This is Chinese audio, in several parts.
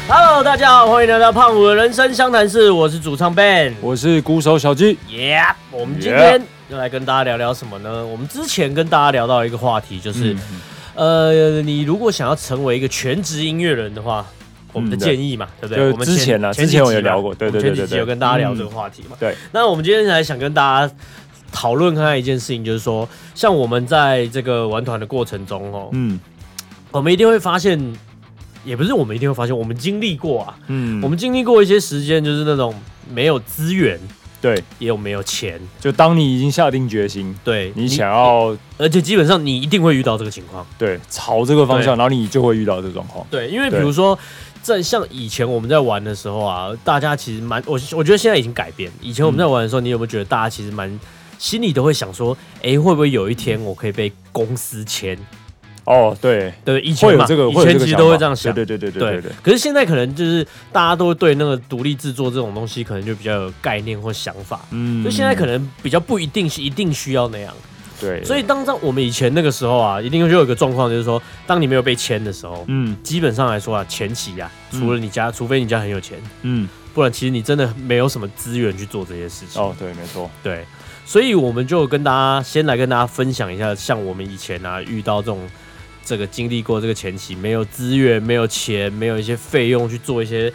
Hello， 大家好，欢迎来到胖虎的人生相谈室，我是主唱 Ben， 我是鼓手小鸡。 我们今天要来跟大家聊聊什么呢？我们之前跟大家聊到一个话题，就是，你如果想要成为一个全职音乐人的话，我们的建议嘛，对不对？我们之前我有聊过，对， 前几集有跟大家聊这个话题嘛。 对， 那我们今天还想跟大家讨论看看一件事情，就是说，像我们在这个玩团的过程中哦，我们一定会发现。也不是我们一定会发现，我们经历过啊，我们经历过一些时间，就是那种没有资源， 对， 也有没有钱， 就当你已经下定决心， 对， 你想要， 而且基本上你一定会遇到这个情况， 对，朝这个方向，然后你就会遇到这个状况， 对，因为比如说，在像以前我们在玩的时候啊，大家其实我觉得现在已经改变，以前我们在玩的时候，你有没有觉得大家其实心里都会想说，会不会有一天我可以被公司签？ 哦，对， 以前嘛，以前其实都会这样想， 对。 可是现在可能就是大家都对那个独立制作这种东西，可能就比较有概念或想法，所以现在可能比较不一定是一定需要那样， 对。 所以当我们以前那个时候啊，一定就有一个状况，就是说，当你没有被签的时候，基本上来说啊，前期啊，除非你家很有钱，不然其实你真的没有什么资源去做这些事情。 哦，对，没错， 对。所以我们就先来跟大家分享一下，像我们以前啊遇到这个经历过这个前期没有资源、没有钱、没有一些费用去做一些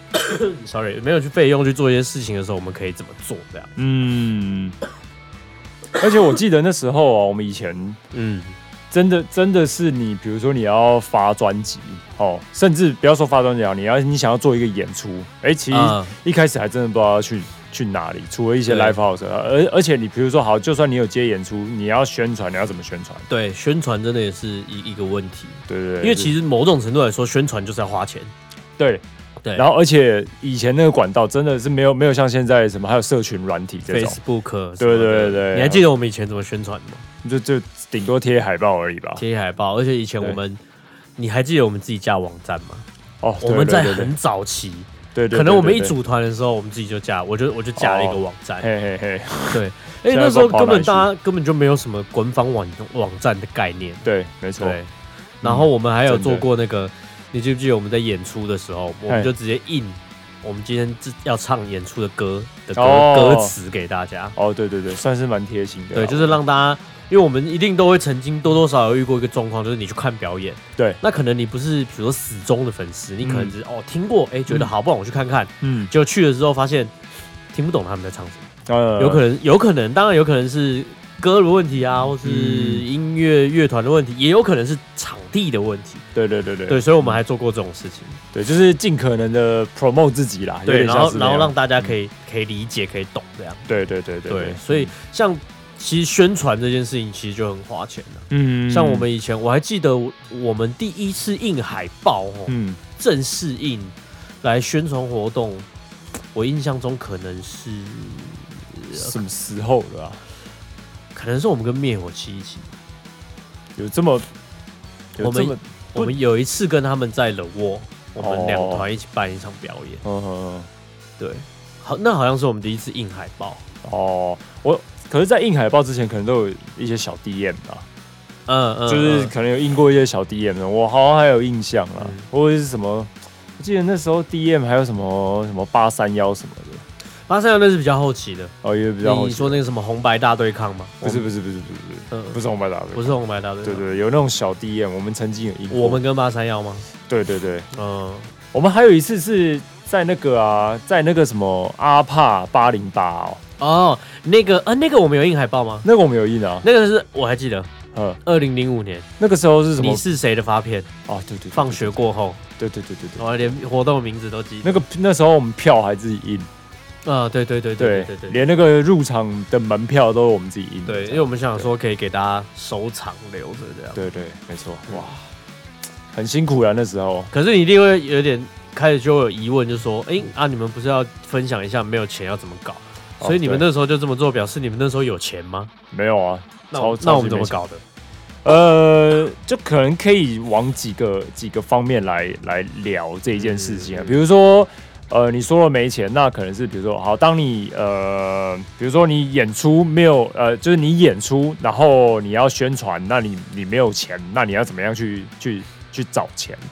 ，sorry， 没有费用去做一些事情的时候，我们可以怎么做？这样， 而且我记得那时候啊，我们以前，真的是你，比如说你要发专辑哦，甚至不要说发专辑啊，你想要做一个演出，其实一开始还真的不知道要去哪里，除了一些 live house， 而且你比如说好，就算你有接演出，你要宣传，你要怎么宣传？对， 宣传真的也是一个问题。 对， 因为其实某种程度来说，宣传就是要花钱。 对。然后而且以前那个管道真的是没有像现在什么还有社群软体这种 Facebook， 对。 你还记得我们以前怎么宣传吗？就顶多贴海报而已吧。 贴海报，而且以前你还记得我们自己架网站吗？ 哦， 我们在很早期。对，可能我们一组团的时候，我们自己就架，我就架了一个网站。对，那时候大家根本就没有什么官方网站的概念。 对，没错。对， 然后我们还有做过那个，你记不记得我们在演出的时候，我们就直接印我们今天要唱演出的歌词给大家。 哦，对，算是蛮贴心的。 对，就是让大家。因为我们一定都会曾经多多少少有遇过一个状况，就是你去看表演， 对， 那可能你不是比如说死忠的粉丝，你可能只是听过，觉得好，不然我去看看，结果去了之后发现听不懂他们在唱什么，有可能，当然有可能是歌的问题啊，或是音乐团的问题，也有可能是场地的问题，对，所以我们还做过这种事情， 对，就是尽可能的 promote 自己啦， 对，然后让大家可以理解，可以懂这样， 对， 所以像。其实宣传这件事情其实就很花钱了。像我们以前，我还记得我们第一次印海报正式印来宣传活动，我印象中可能是什么时候的啊？ 可能是我们跟灭火器一起， 有这么我们有一次跟他们在了沃，我们两团一起办一场表演。对，那好像是我们第一次印海报。 可是，在印海报之前，可能都有一些小 DM 啊，就是可能有印过一些小 DM 的，我好像还有印象啊，或者是什么，我记得那时候 DM 还有什么831什么的 ，831那是比较后期的， 也比较后期。 你说那个什么红白大对抗吗？ 不是红白大对抗， 不是红白大对抗， 对，有那种小 DM， 我们曾经有印过。 我们跟831吗？ 对，我们还有一次是在那个什么阿帕808 那个我们有印海报吗？ 那个我们有印啊， 那个是我还记得，2005年那个时候是什么？ 你是谁的发片？ 对， 放学过后， 对， 我连活动名字都记得。 那时候我们票还自己印， 对， 连那个入场的门票都是我们自己印。 对，因为我们想说可以给大家收藏留着这样。 对，没错，哇，很辛苦啊那时候。 可是你一定会有点开始就会有疑问，就说，你们不是要分享一下没有钱要怎么搞？所以你们那时候就这么做，表示你们那时候有钱吗？ 没有啊， 那我们怎么搞的？ 就可能可以往几个方面来聊这一件事情啊。比如说，你说了没钱，那可能是比如说，好，当你比如说你演出没有就是你演出，然后你要宣传，那你没有钱，那你要怎么样去找钱？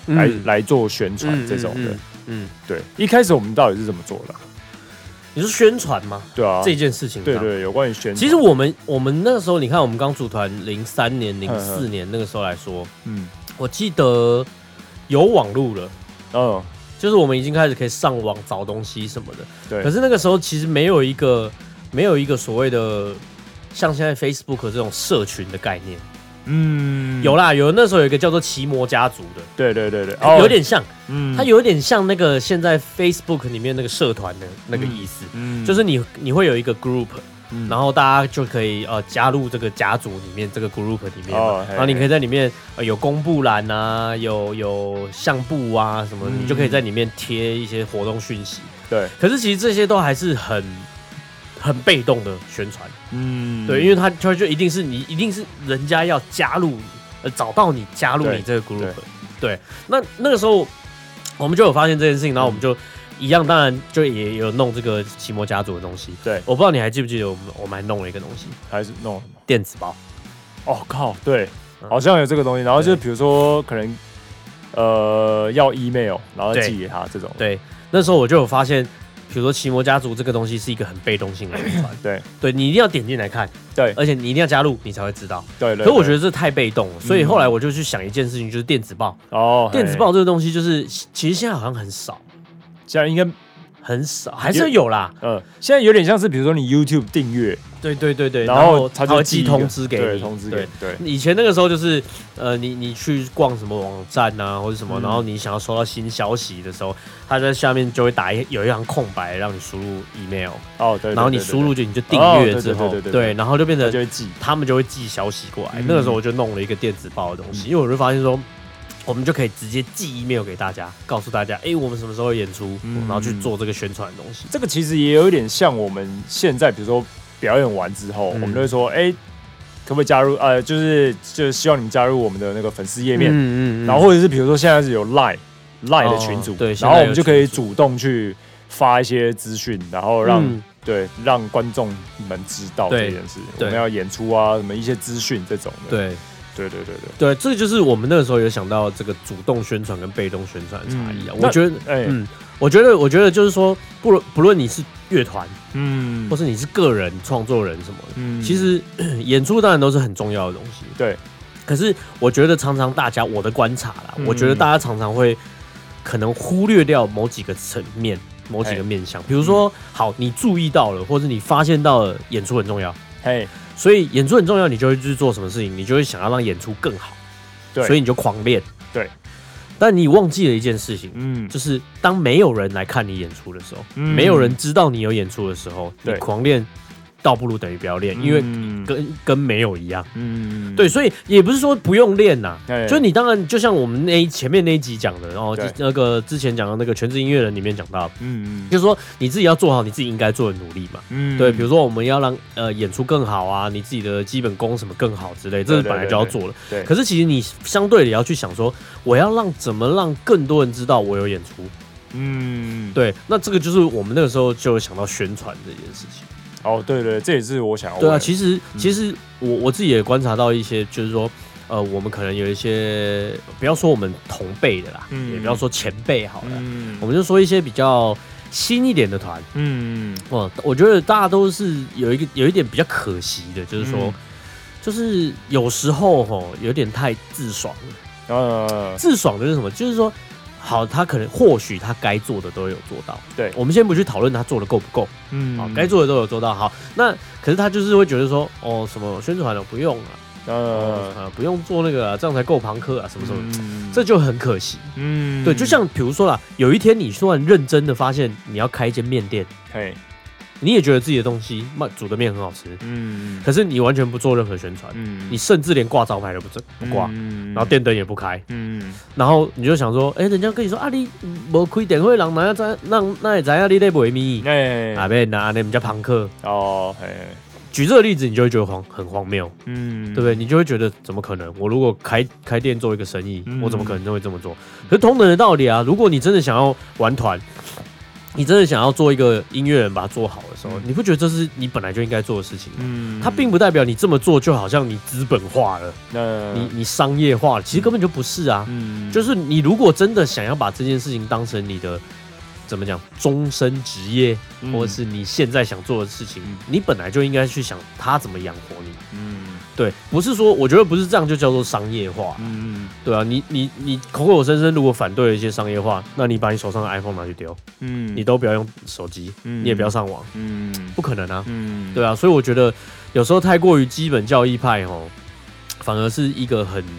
来做宣传这种的。对，一开始我们到底是怎么做的？ 你说宣传吗？ 对啊， 这件事情。 对，有关于宣传。 其实我们那个时候，你看我们刚组团03年、04年那个时候来说，我记得有网路了，就是我们已经开始可以上网找东西什么的。对。可是那个时候其实没有一个所谓的像现在 Facebook 这种社群的概念。有啦，那时候有一个叫做奇摩家族的， 对， 有点像，它有点像那个现在 Facebook 里面那个社团的那个意思，就是你会有一个 group，然后大家就可以加入这个家族里面这个 group 里面，然后你可以在里面有公布栏啊，有相簿啊什么，你就可以在里面贴一些活动讯息。对，可是其实这些都还是很被动的宣传，对，因为它就一定是人家要加入你，找到你加入你这个 group， 对，那个时候我们就有发现这件事情，然后我们就一样，当然就也有弄这个奇摩家族的东西，对，我不知道你还记不记得我们还弄了一个东西， 还是弄电子包， 靠，对，好像有这个东西，然后就比如说可能要 email， 然后寄给他这种， 对，那时候我就有发现。比如说奇摩家族这个东西是一个很被动性的宣传，对，你一定要点进来看，对，而且你一定要加入，你才会知道，对。可是我觉得这太被动了，所以后来我就去想一件事情，就是电子报。电子报这个东西就是其实现在好像很少， 现在应该很少，还是有啦。 现在有点像是比如说你 YouTube 订阅， 对， 然后他会寄通知给你， 通知给你。对， 以前那个时候就是你去逛什么网站啊或者什么，然后你想要收到新消息的时候，他在下面就会有一行空白让你输入 email， 对，然后你输入你就订阅之后，对，然后就变成他们就会寄消息过来。那个时候我就弄了一个电子报的东西，因为我就发现说。我们就可以直接寄 email 给大家，告诉大家，我们什么时候演出，然后去做这个宣传的东西。 这个其实也有一点像我们现在，比如说表演完之后，我们就会说，可不可以加入？就是希望你加入我们的那个粉丝页面，然后或者是比如说现在是有 Line 的群组，对，然后我们就可以主动去发一些资讯，然后让观众们知道这件事，我们要演出啊，什么一些资讯这种的，对。 对，这就是我们那个时候有想到这个主动宣传跟被动宣传的差异啊。我觉得就是说，不论你是乐团，或是你是个人创作人什么的，其实演出当然都是很重要的东西。对，可是我觉得常常我的观察啦，我觉得大家常常会可能忽略掉某几个层面、某几个面向，比如说，好，你注意到了，或者你发现到了演出很重要，所以演出很重要，你就会去做什么事情？你就会想要让演出更好，所以你就狂练。对，但你忘记了一件事情，就是当没有人来看你演出的时候，没有人知道你有演出的时候，你狂练倒不如等于不要练，因为跟没有一样。对，所以也不是说不用练呐，就是你当然就像我们前面那一集讲的，然后那个之前讲的那个全职音乐人里面讲到，就是说你自己要做好你自己应该做的努力嘛。对，比如说我们要让演出更好啊，你自己的基本功什么更好之类，这是本来就要做了。对，可是其实你相对的也要去想说，我要怎么让更多人知道我有演出。对，那这个就是我们那个时候就有想到宣传这件事情。 对，这也是我想要问。 对啊，其实我自己也观察到一些，就是说，我们可能有一些，不要说我们同辈的啦，也不要说前辈好了，我们就说一些比较新一点的团，我觉得大家都是有一点比较可惜的，就是说，就是有时候有点太自爽了。自爽的是什么？就是说。好，他或许他该做的都有做到。对，我们先不去讨论他做的够不够，好，该做的都有做到。好，那可是他就是会觉得说，什么宣传的不用啊，不用做那个啊，这样才够朋克啊，什么什么，这就很可惜。对，就像比如说啦，有一天你突然认真的发现你要开一间面店，你也觉得自己的东西煮的面很好吃，可是你完全不做任何宣传，你甚至连挂招牌都不挂，然后电灯也不开，然后你就想说，人家跟你说啊，你没开电会让哪也知道你在卖米，啊，别拿你们家朋克举这个例子，你就会觉得很荒谬，对不对？你就会觉得怎么可能？我如果开店做一个生意，我怎么可能就会这么做？可是同等的道理啊，如果你真的想要玩团， 你真的想要做一个音乐人，把它做好的时候，你不觉得这是你本来就应该做的事情吗？它并不代表你这么做就好像你资本化了，你商业化了，其实根本就不是啊。就是你如果真的想要把这件事情当成你的怎么讲终身职业，或者是你现在想做的事情，你本来就应该去想它怎么养活你。对，不是说我觉得不是这样就叫做商业化。对啊，你口口声声如果反对了一些商业化，那你把你手上的 iPhone 拿去丢，你都不要用手机，你也不要上网，不可能啊。对啊，所以我觉得有时候太过于基本教义派反而是一个很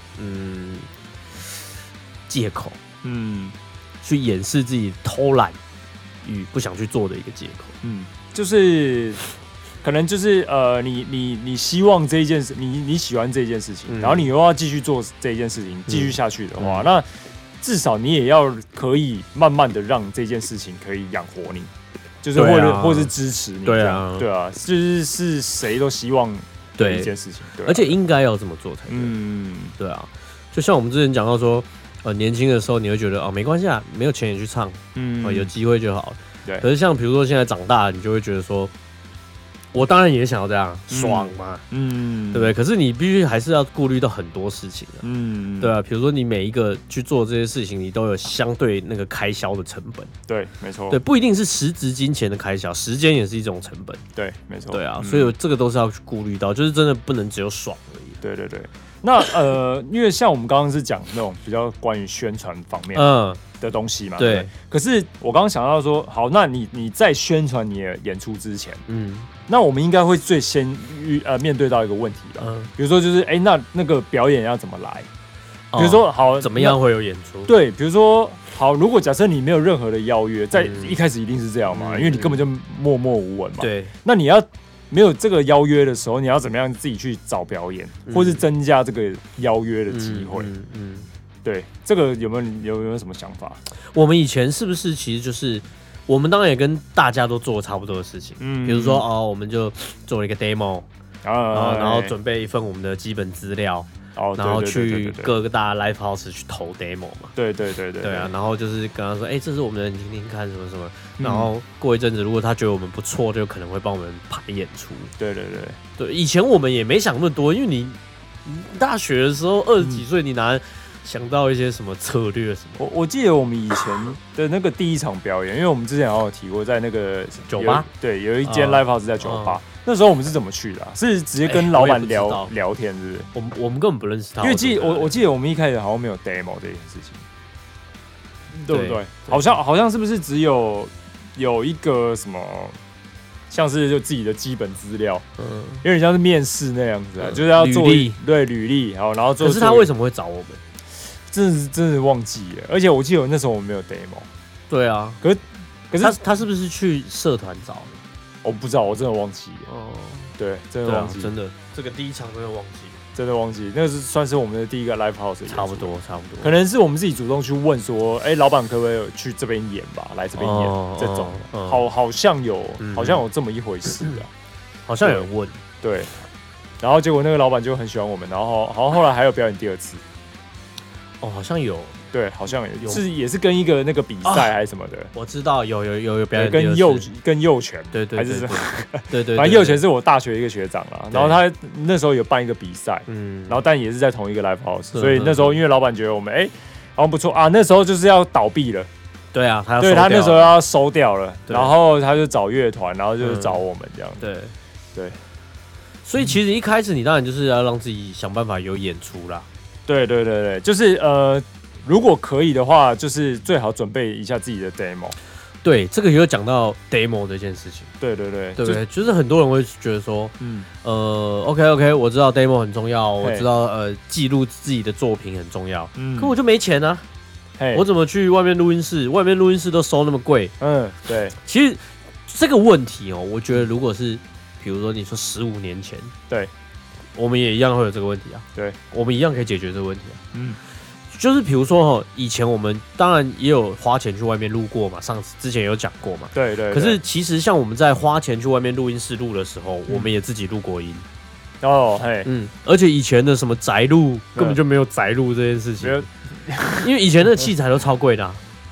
借口，去掩饰自己偷懒与不想去做的一个借口。 就是可能就是你希望这一件事，你喜欢这一件事情，然后你又要继续做这一件事情，继续下去的话，那至少你也要可以慢慢的让这件事情可以养活你，就是或者是支持你。对啊，就是谁都希望的一件事情， 而且应该要这么做才对。对啊，就像我们之前讲到说，年轻的时候你会觉得没关系啊，没有钱也去唱，有机会就好了。对。可是像比如说现在长大，你就会觉得说，我当然也想要这样爽嘛，对不对？可是你必须还是要顾虑到很多事情啊，对啊，比如说你每一个去做这些事情，你都有相对那个开销的成本， 对，没错， 对，不一定是实质金钱的开销，时间也是一种成本， 对，没错， 对啊，所以这个都是要去顾虑到，就是真的不能只有爽而已。 对对对，那因为像我们刚刚是讲那种比较关于宣传方面的东西嘛，对。可是我刚刚想到说，好，那你在宣传你的演出之前，那我们应该会最先面对到一个问题吧，比如说就是那个表演要怎么来？比如说好， 怎么样会有演出？ 对，比如说好，如果假设你没有任何的邀约，在一开始一定是这样嘛，因为你根本就默默无闻嘛。对，那你要没有这个邀约的时候，你要怎么样自己去找表演，或是增加这个邀约的机会？对，这个有没有什么想法？ 我们以前是不是其实就是我们当然也跟大家都做差不多的事情，比如说我们就做了一个 demo，然后准备一份我们的基本资料。然后去各个大 live house 去投 demo 嘛，对啊，然后就是跟他说，这是我们的，你听听看什么什么，然后过一阵子，如果他觉得我们不错，就可能会帮我们排演出。对，以前我们也没想那么多，因为你大学的时候20几岁，你哪想到一些什么策略什么？ 我记得我们以前的那个第一场表演，因为我们之前好像有提过，在那个酒吧， 对，有一间 live house 在酒吧。那时候我们是怎么去的？是直接跟老板聊天，是不是？ 我们根本不认识他。 因为我记得我们一开始好像没有 demo 这件事情，对不对？好像是不是只有一个什么，像是就自己的基本资料，有点像是面试那样子啊，就是要做履历，然后做。 可是他为什么会找我们？ 真的忘记了，而且我记得那时候我们没有 demo。 对啊，可是他是不是去社团找的？ 我不知道，我真的忘记了。对，真的忘记， 真的，这个第一场真的忘记， 真的忘记，那是算是我们的第一个 live house。 差不多， 可能是我们自己主动去问说，老板可不可以去这边演吧，来这边演这种，好像有这么一回事啊， 好像有人问， 对，然后结果那个老板就很喜欢我们，然后后来还有表演第二次， 好像有。对， 好像有，也是跟一个那个比赛还是什么的， 我知道有表演跟佑全， 对， 还是对， 反正佑全是我大学一个学长啦，然后他那时候有办一个比赛，然后但也是在同一个 live house，所以那时候因为老板觉得我们好像不错啊，那时候就是要倒闭了， 对啊， 他那时候要收掉了，然后他就找乐团，然后就是找我们这样，对， 所以其实一开始你当然就是要让自己想办法有演出啦， 对，就是如果可以的话，就是最好准备一下自己的 demo。 对，这个也有讲到 demo 这件事情。对不对？就是很多人会觉得说，OK， 我知道 demo 很重要，我知道记录自己的作品很重要，可我就没钱啊，我怎么去外面录音室？外面录音室都收那么贵。对。其实这个问题我觉得如果是比如说你说15年前，对，我们也一样会有这个问题啊。对，我们一样可以解决这个问题啊。就是比如说以前我们当然也有花钱去外面录过嘛，之前有讲过嘛。对。可是其实像我们在花钱去外面录音室录的时候，我们也自己录过音。而且以前的什么宅录根本就没有宅录这件事情，因为以前的器材都超贵的。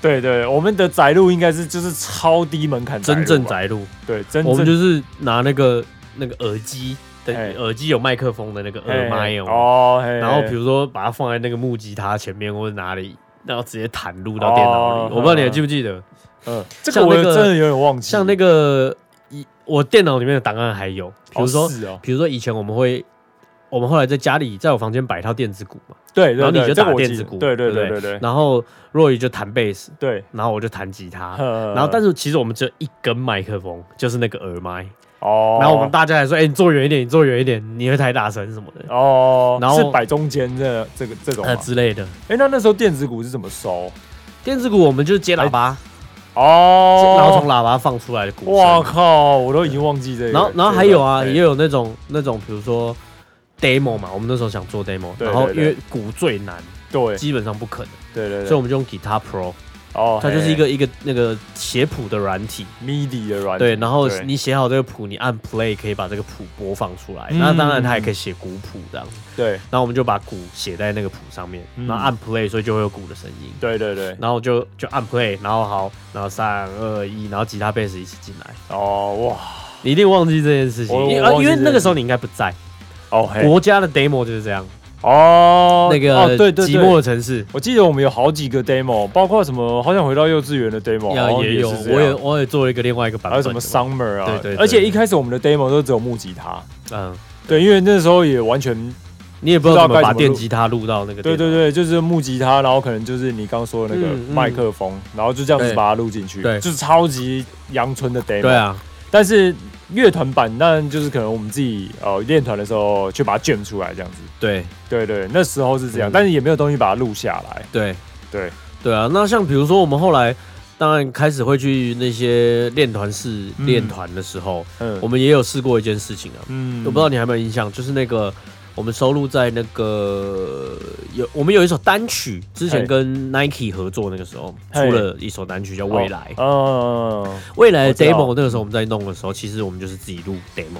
对对，我们的宅录应该是就是超低门槛， 真正宅录。 对，真正我们就是拿那个耳机。耳机有麦克风的那个耳麦哦，然后比如说把它放在那个木吉他前面或者哪里，然后直接弹录到电脑里。我不知道你还记不记得？ 这个我真的有点忘记。 像那个我电脑里面的档案还有，比如说以前我们后来在家里在我房间摆一套电子鼓嘛， 对， 然后你就打电子鼓， 对， 然后Roy就弹贝斯， 对， 然后我就弹吉他，然后但是其实我们只有一根麦克风，就是那个耳麦。然后我们大家还说，你坐远一点，你坐远一点，你会太大声什么的。然后是摆中间这种之类的。 那时候电子鼓是怎么收？ 电子鼓我们就是接喇叭，然后从喇叭放出来的鼓声。 哇靠，我都已经忘记这个。 然后还有啊，也有那种，比如说 demo 嘛，我们那时候想做 demo， 然后因为鼓最难， 对， 基本上不可能， 对， 所以我们就用 Guitar Pro。它就是一个那个写谱的软体 ，MIDI 的软体。 对，然后你写好这个谱，你按 Play 可以把这个谱播放出来。那当然它也可以写鼓谱这样。 对， 然后我们就把鼓写在那个谱上面，然后按 Play，所以就会有鼓的声音。 对， 然后就按 Play，然后然后3、2、1，然后吉他、贝斯一起进来。 哇！ 你一定忘记这件事情，因为那个时候你应该不在。国家的 demo 就是这样。那个对， 寂寞的城市， 我记得我们有好几个 demo， 包括什么好想回到幼稚园的 demo， 也有，我也做了另外一个版本， 还有什么 summer 啊， 对， 而且一开始我们的 demo 都只有木吉他，对，因为那时候也完全你也不知道怎么把电吉他录到那个， 对，就是木吉他，然后可能就是你刚说的那个麦克风，然后就这样子把它录进去， 对， 就是超级阳春的 demo， 对啊， 但是乐团版当然就是可能我们自己练团的时候去把它卷出来这样子，对，那时候是这样，但是也没有东西把它录下来，对啊。那像比如说我们后来当然开始会去那些练团室练团的时候，我们也有试过一件事情啊，我不知道你还有没有印象，就是那个我们收录在那个我们有一首单曲，之前跟 Nike 合作，那个时候出了一首单曲叫《未来》。未来的 demo 那个时候我们在弄的时候，其实我们就是自己录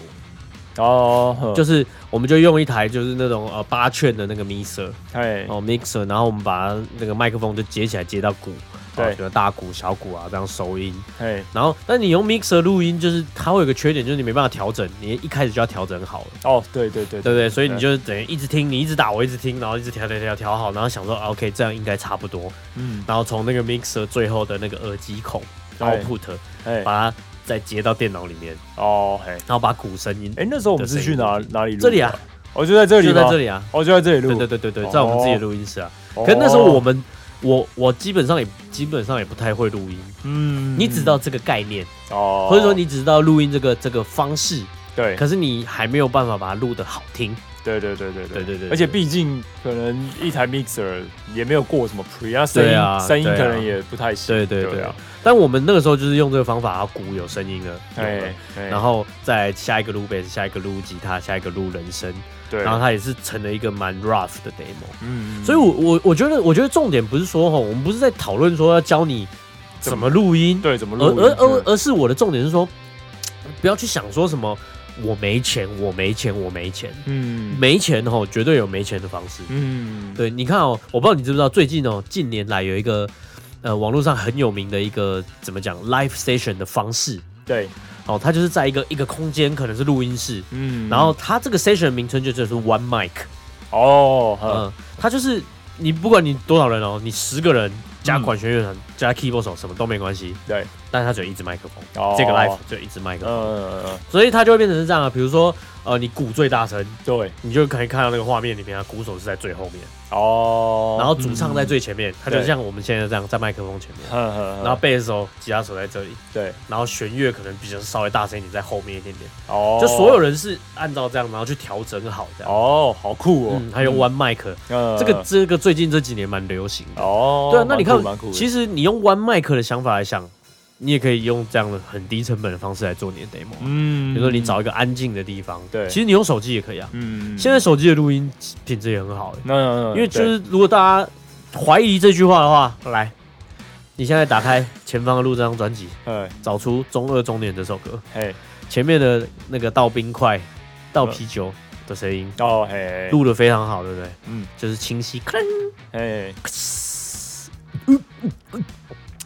demo。就是我们就用一台就是那种8圈的那个 mixer， 然后我们把那个麦克风就接起来接到鼓。对，比如大鼓、小鼓啊，这样收音。然后，但你用 mixer 录音，就是它会有个缺点，就是你没办法调整，你一开始就要调整好了。对，所以你就等于一直听，你一直打，我一直听，然后一直调好，然后想说 OK， 这样应该差不多。然后从那个 mixer 最后的那个耳机孔 output， 把它再接到电脑里面。然后把鼓声音。 那时候我们是去哪里录？ 这里啊， 就在这里， 就在这里啊， 就在这里录。 对，在我们自己的录音室啊。可是那时候我基本上也不太会录音，你只知道这个概念，或者说你只知道录音这个方式，对，可是你还没有办法把它录得好听，对， 而且毕竟可能一台 mixer 也没有过什么 pre， 声音可能也不太行， 对啊。但我们那个时候就是用这个方法，鼓有声音了，然后再下一个录贝斯，下一个录吉他，下一个录人声。然后它也是成了一个蛮 rough 的 demo，所以我觉得重点不是说我们不是在讨论说要教你怎么录音， 对，怎么录音， 而是我的重点是说，不要去想说什么我没钱，没钱绝对有没钱的方式，对，你看我不知道你知不知道，最近近年来有一个网络上很有名的一个怎么讲 live station 的方式，对。它就是在一个空间，可能是录音室，然后它这个 session 的名称就是 one mic，它就是你不管你多少人你10个人加管弦乐团加 keyboard 手什么都没关系，对，但是它只有一支麦克风，这个 live 就一支麦克风，所以它就会变成是这样啊，比如说你鼓最大声，对，你就可以看到那个画面里面鼓手是在最后面，然后主唱在最前面，他就像我们现在这样在麦克风前面，然后贝斯手、吉他手在这里，对，然后弦乐可能比较稍微大声一点，在后面一点点，就所有人是按照这样，然后去调整好这样，好酷哦，还有 one mic， 这个最近这几年蛮流行的，对啊，那你看，其实你用 one mic 的想法来想。你也可以用这样的很低成本的方式来做你的 demo，比如说你找一个安静的地方，对，其实你用手机也可以啊，现在手机的录音品质也很好，因为就是如果大家怀疑这句话的话，来，你现在打开前方的录这张专辑，找出中2中年这首歌，前面的那个倒冰块、倒啤酒的声音，录得非常好，对不对？就是清晰，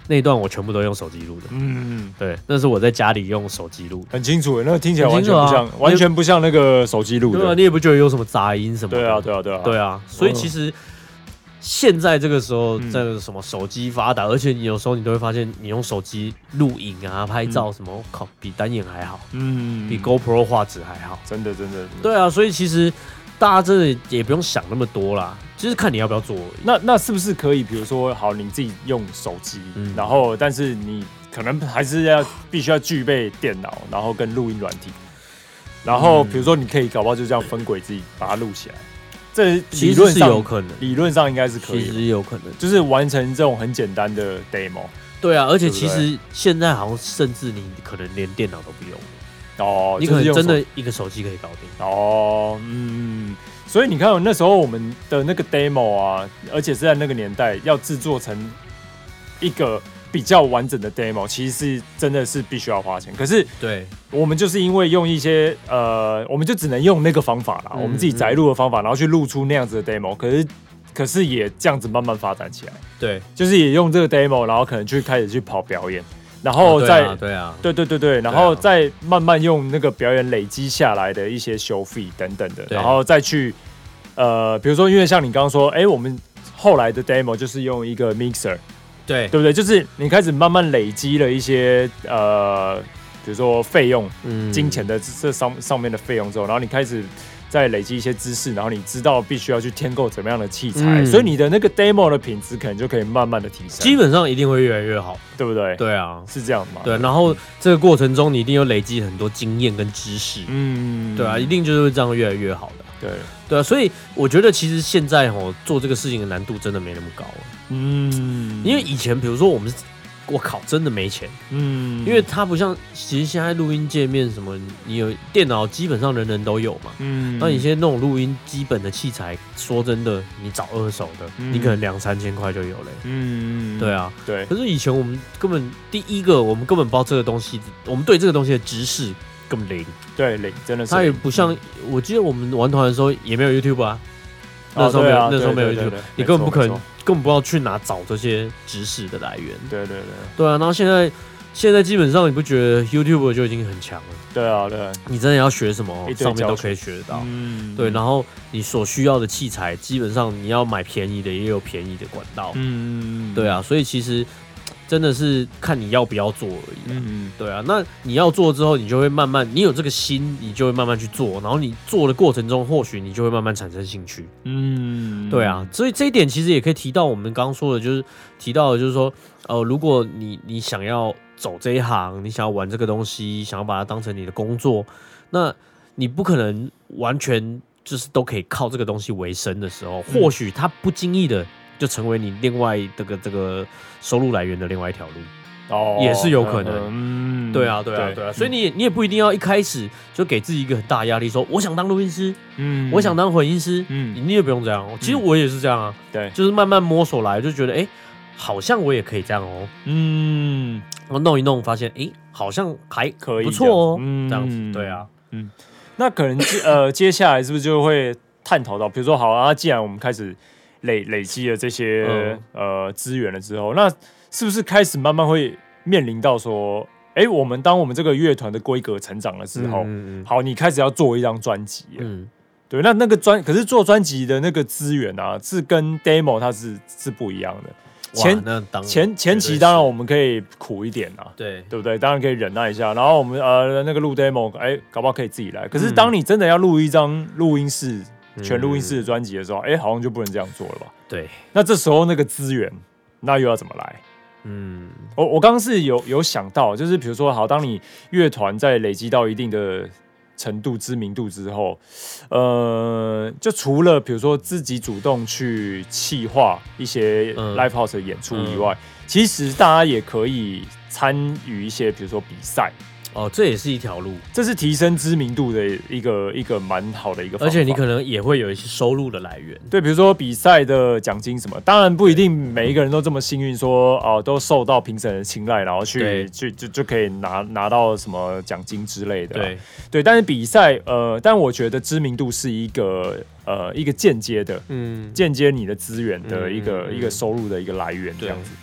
那一段我全部都用手机录的。对，那是我在家里用手机录， 很清楚，那听起来完全不像，完全不像那个手机录的。 对啊，你也不觉得有什么杂音什么的？ 对啊。 所以其实现在这个时候，这个什么手机发达，而且你有时候你都会发现，你用手机录影啊、拍照什么，靠，比单眼还好，比 GoPro 画质还好， 真的。 对啊，所以其实大家真的也不用想那么多啦。就是看你要不要做而已。那是不是可以，比如说，好，你自己用手机，然后但是你可能还是必须要具备电脑，然后跟录音软体，然后比如说你可以搞不好就这样分轨自己把它录起来。这理论上有可能，理论上应该是可以， 其实有可能， 就是完成这种很简单的 demo。 对啊，而且其实现在好像甚至你可能连电脑都不用哦， 你可能真的一个手机可以搞定哦，所以你看，那时候我们的那个 demo 啊，而且是在那个年代要制作成一个比较完整的 demo， 其实是真的是必须要花钱。可是， 对， 我们就是因为用一些我们就只能用那个方法啦，我们自己宅录的方法，然后去录出那样子的 demo。可是也这样子慢慢发展起来。 对， 就是也用这个 demo， 然后可能开始去跑表演。然后再对，然后再慢慢用那个表演累积下来的一些收费等等的，然后再去比如说，因为像你刚刚说，我们后来的 demo 就是用一个 mixer， 对不对？就是你开始慢慢累积了一些比如说费用、金钱的这上面的费用之后，然后你开始再累积一些知识，然后你知道必须要去添购怎么样的器材，所以你的那个 demo 的品质可能就可以慢慢的提升， 基本上一定会越来越好， 对不对？ 对啊， 是这样吗？ 对，然后这个过程中你一定有累积很多经验跟知识，对啊，一定就是会这样越来越好的，对啊，所以我觉得其实现在做这个事情的难度真的没那么高，因为以前比如说我靠，真的没钱，因为它不像，其实现在录音界面什么，你有电脑基本上人人都有嘛，那你现在那种录音基本的器材，说真的，你找二手的，你可能2-3千块就有了，对啊，对。可是以前我们根本我们根本不知道这个东西，我们对这个东西的知识根本零， 对零，真的是。 它也不像，我记得我们玩团的时候也没有 YouTube 啊，那时候没有 YouTube，你根本不可能。根本不知道去哪找这些知识的来源。对啊，然后现在基本上你不觉得 YouTube 就已经很强了？对啊，你真的要学什么，上面都可以学得到。对，然后你所需要的器材，基本上你要买便宜的，也有便宜的管道。对啊，所以其实真的是看你要不要做而已。对啊，那你要做之后，你就会慢慢，你有这个心，你就会慢慢去做，然后你做的过程中，或许你就会慢慢产生兴趣。对啊，所以这一点其实也可以提到我们刚刚说的，就是说，如果你想要走这一行，你想要玩这个东西，想要把它当成你的工作，那你不可能完全就是都可以靠这个东西为生的时候，或许它不经意的就成为你另外这个收入来源的另外一条路，也是有可能。对啊，所以你也不一定要一开始就给自己一个很大的压力，说我想当录音师，我想当混音师，你也不用这样。其实我也是这样啊，对，就是慢慢摸索来，就觉得好像我也可以这样哦，然后弄一弄，发现好像还可以，不错哦，这样子，对啊， 那可能接下来是不是就会探讨到，比如说好啊，既然我们开始累积了这些资源了之后，那是不是开始慢慢会面临到说，当我们这个乐团的规格成长了之后，好，你开始要做一张专辑，对，那个可是做专辑的那个资源啊，是跟 demo 它是不一样的。前期当然我们可以苦一点啊，对不对？当然可以忍耐一下，然后我们那个录 demo， 搞不好可以自己来。可是当你真的要录一张录音室全录音室的专辑的时候，好像就不能这样做了吧？对，那这时候那个资源，那又要怎么来？我刚刚是有想到，就是比如说，好，当你乐团在累积到一定的程度、知名度之后，就除了比如说自己主动去企划一些 live house 的演出以外，其实大家也可以参与一些，比如说比赛。 这也是一条路， 这是提升知名度的一个蛮好的一个方法， 而且你可能也会有一些收入的来源。 对，比如说比赛的奖金什么，当然不一定每一个人都这么幸运，说都受到评审的青睐，然后就可以拿到什么奖金之类的。对，但是比赛但我觉得知名度是一个间接的，间接你的资源的一个收入的一个来源这样子。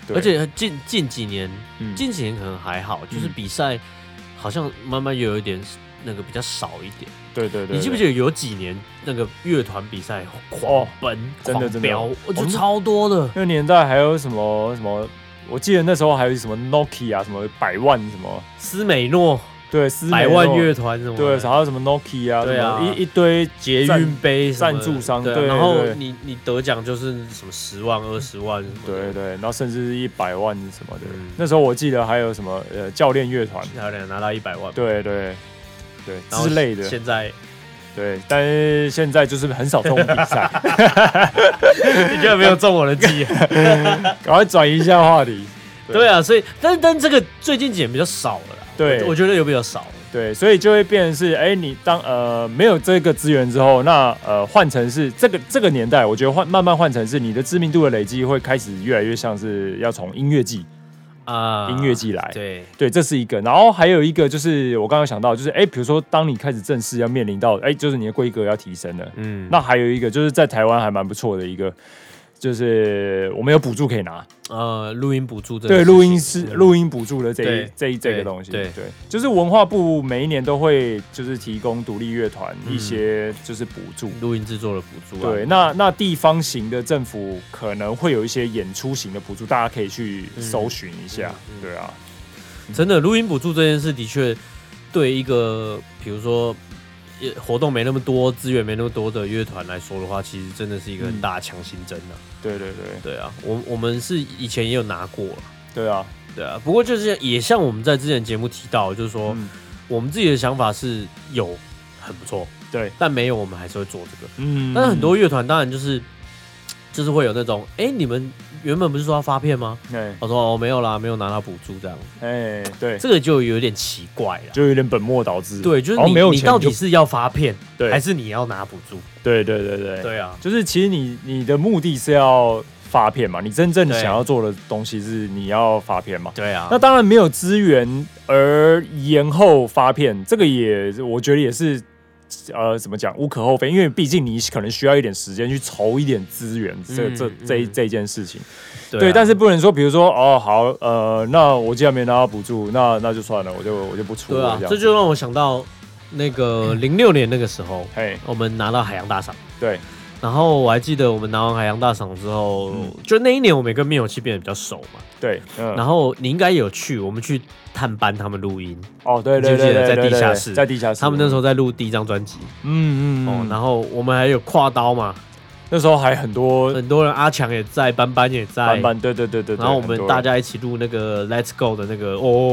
而且近几年可能还好，就是比赛好像慢慢有一点那个比较少一点。 对， 你记不记得有几年那个乐团比赛狂奔、狂飙，我觉得超多的。 那个年代还有什么？我记得那时候还有什么 Nokia 什么100万什么斯美诺。 对，100 万乐团什么？ 对，还有什么 Nokia 对啊， 一堆捷运杯赞助商， 对，然后你得奖就是什么10万、20万什么的， 对，然后甚至100万什么的。那时候我记得还有什么教练乐团， 教练拿到100万， 对之类的。 现在对，但是现在就是很少这种比赛。 你居然没有中我的计， 赶快转移一下话题。 对啊，所以但这个最近几年比较少了啦。 对， 我觉得有比较少。 对，所以就会变成是，你当没有这个资源之后，那换成是这个年代，我觉得慢慢换成是你的知名度的累积会开始越来越像是要从音乐季来。对，这是一个。然后还有一个就是我刚刚想到，就是比如说当你开始正式要面临到就是你的规格要提升了，那还有一个就是在台湾还蛮不错的一个。就是我们有补助可以拿， 录音补助， 对，录音补助的这个东西，对，就是文化部每一年都会就是提供独立乐团一些就是补助， 录音制作的补助， 对，那地方型的政府可能会有一些演出型的补助，大家可以去搜寻一下，对啊， 真的录音补助这件事的确对一个比如说。活动没那么多，资源没那么多的乐团来说的话，其实真的是一个很大的强心针啊。对啊，我们是以前也有拿过了。对啊。不过就是也像我们在之前节目提到，就是说我们自己的想法是有很不错，对，但没有我们还是会做这个。但是很多乐团当然就是会有那种，你们原本不是说要发片吗？我说没有啦，没有拿到补助这样。对，这个就有点奇怪了， 就有点本末倒置。 对，就是你到底是要发片，还是你要拿补助？对啊， 就是其实你的目的是要发片嘛，你真正想要做的东西是你要发片嘛。 对啊， 那当然没有资源而延后发片，这个我觉得也是。怎么讲无可厚非，因为毕竟你可能需要一点时间去筹一点资源，这件事情，对，但是不能说，比如说好，那我既然没拿到补助，那就算了，我就不出了。 对啊，这就让我想到那个06年那个时候，我们拿到海洋大赏， 对。 然后我还记得我们拿完海洋大赏之后，就那一年我们也跟灭火器变得比较熟嘛。 对， 然后你应该有去，我们去探班他们录音。 对， 在地下室， 他们那时候在录第一张专辑。然后我们还有跨刀嘛， 那时候还很多人，阿强也在，班也在， 对。 然后我们大家一起录那个 Let's Go 的那个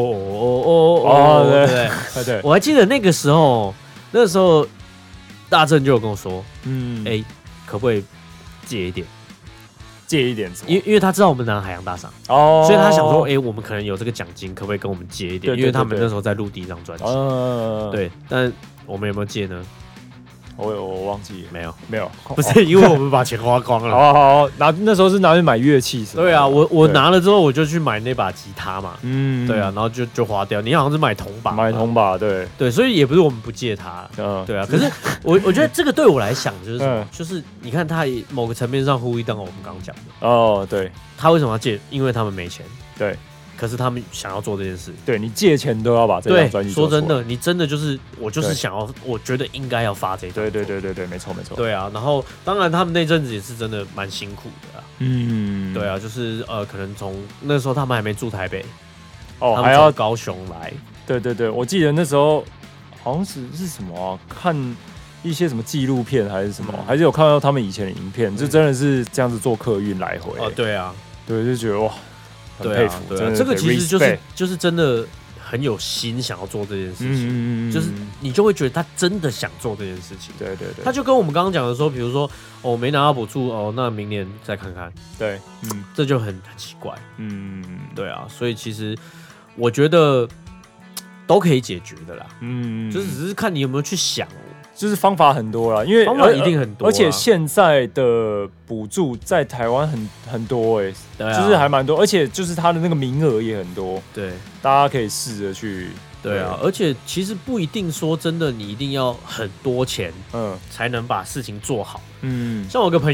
对。我还记得那个时候大正就有跟我说，可不可以借一点？因为他知道我们拿海洋大赏，所以他想说，我们可能有这个奖金，可不可以跟我们借一点？因为他们那时候在录第一张专辑，对。但我们有没有借呢？ 我忘记了，没有， 不是因为我们把钱花光了。 好，那时候是拿去买乐器， 对啊，我拿了之后我就去买那把吉他嘛，对啊，然后就花掉。你好像是买铜把，对，所以也不是我们不借他，对啊。可是我觉得这个对我来讲就是什么？就是你看他某个层面上呼应到我们刚刚讲的，对，他为什么要借？因为他们没钱，对。可是他们想要做这件事，对你借钱都要把这张专辑做出来。 说真的，你真的就是我就是想要，我觉得应该要发这张。 对，没错。 对啊，然后当然他们那阵子也是真的蛮辛苦的啊。对啊，就是可能从那时候他们还没住台北，还要高雄来。对，我记得那时候好像是什么看一些什么纪录片还是什么，还是有看到他们以前的影片，就真的是这样子做客运来回。 对啊， 对，就觉得哇。很佩服， 对啊，这个其实就是真的很有心想要做这件事情，就是你就会觉得他真的想做这件事情，对，他就跟我们刚刚讲的说，比如说没拿到补助那明年再看看，对，这就很奇怪，对啊，所以其实我觉得都可以解决的啦，就是只是看你有没有去想。 就是方法很多啦，因为方法一定很多， 而且现在的补助在台湾很多就是还蛮多，而且就是它的那个名额也很多，对，大家可以试着去， 对啊，而且其实不一定说真的，你一定要很多钱，才能把事情做好，像我有个朋友，